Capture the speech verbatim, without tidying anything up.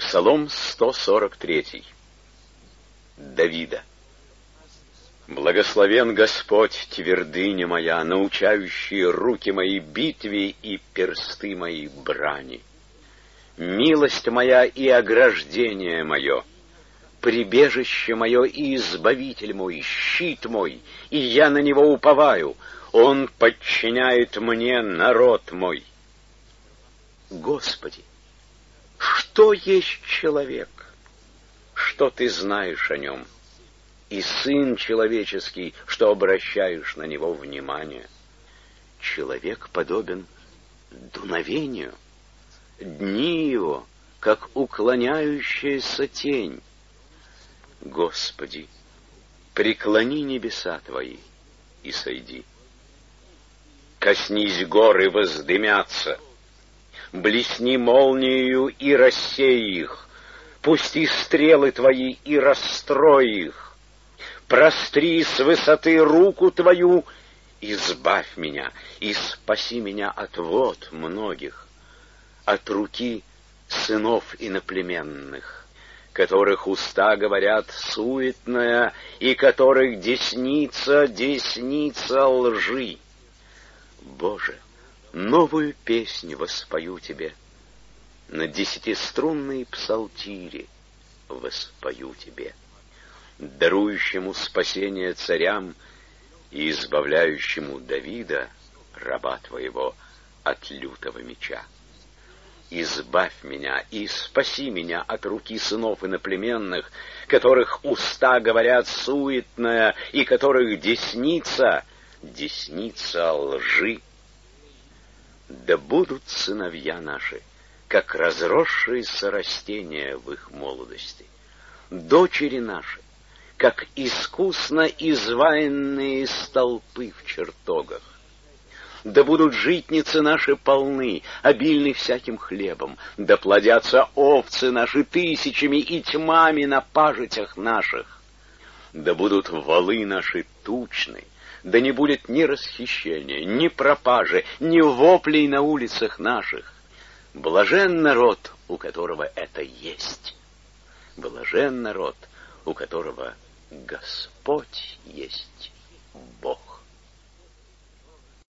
Псалом сто сорок три. Давида. Благословен Господь, твердыня моя, научающие руки мои битве и персты мои брани. Милость моя и ограждение мое, прибежище мое и избавитель мой, щит мой, и я на него уповаю. Он подчиняет мне народ мой. Господи, что есть человек? Что ты знаешь о нем? И сын человеческий, что обращаешь на него внимание? Человек подобен дуновению, дни его, как уклоняющаяся тень. Господи, преклони небеса твои и сойди. Коснись горы, воздымятся, блесни молниею и рассей их, пусти стрелы твои и расстрой их, простри с высоты руку твою, избавь меня и спаси меня от вод многих, от руки сынов иноплеменных, которых уста говорят суетное, и которых десница, десница лжи. Боже, новую песнь воспою Тебе, на десятиструнной псалтире воспою Тебе, дарующему спасение царям и избавляющему Давида, раба Твоего, от лютого меча. Избавь меня и спаси меня от руки сынов иноплеменных, которых уста говорят суетное, и которых десница, десница лжи. Да будут сыновья наши, как разросшиеся растения в их молодости, дочери наши, как искусно изваянные столпы в чертогах. Да будут житницы наши полны, обильны всяким хлебом, да плодятся овцы наши тысячами и тьмами на пажитях наших. Да будут валы наши тучны, да не будет ни расхищения, ни пропажи, ни воплей на улицах наших. Блажен народ, у которого это есть. Блажен народ, у которого Господь есть Бог.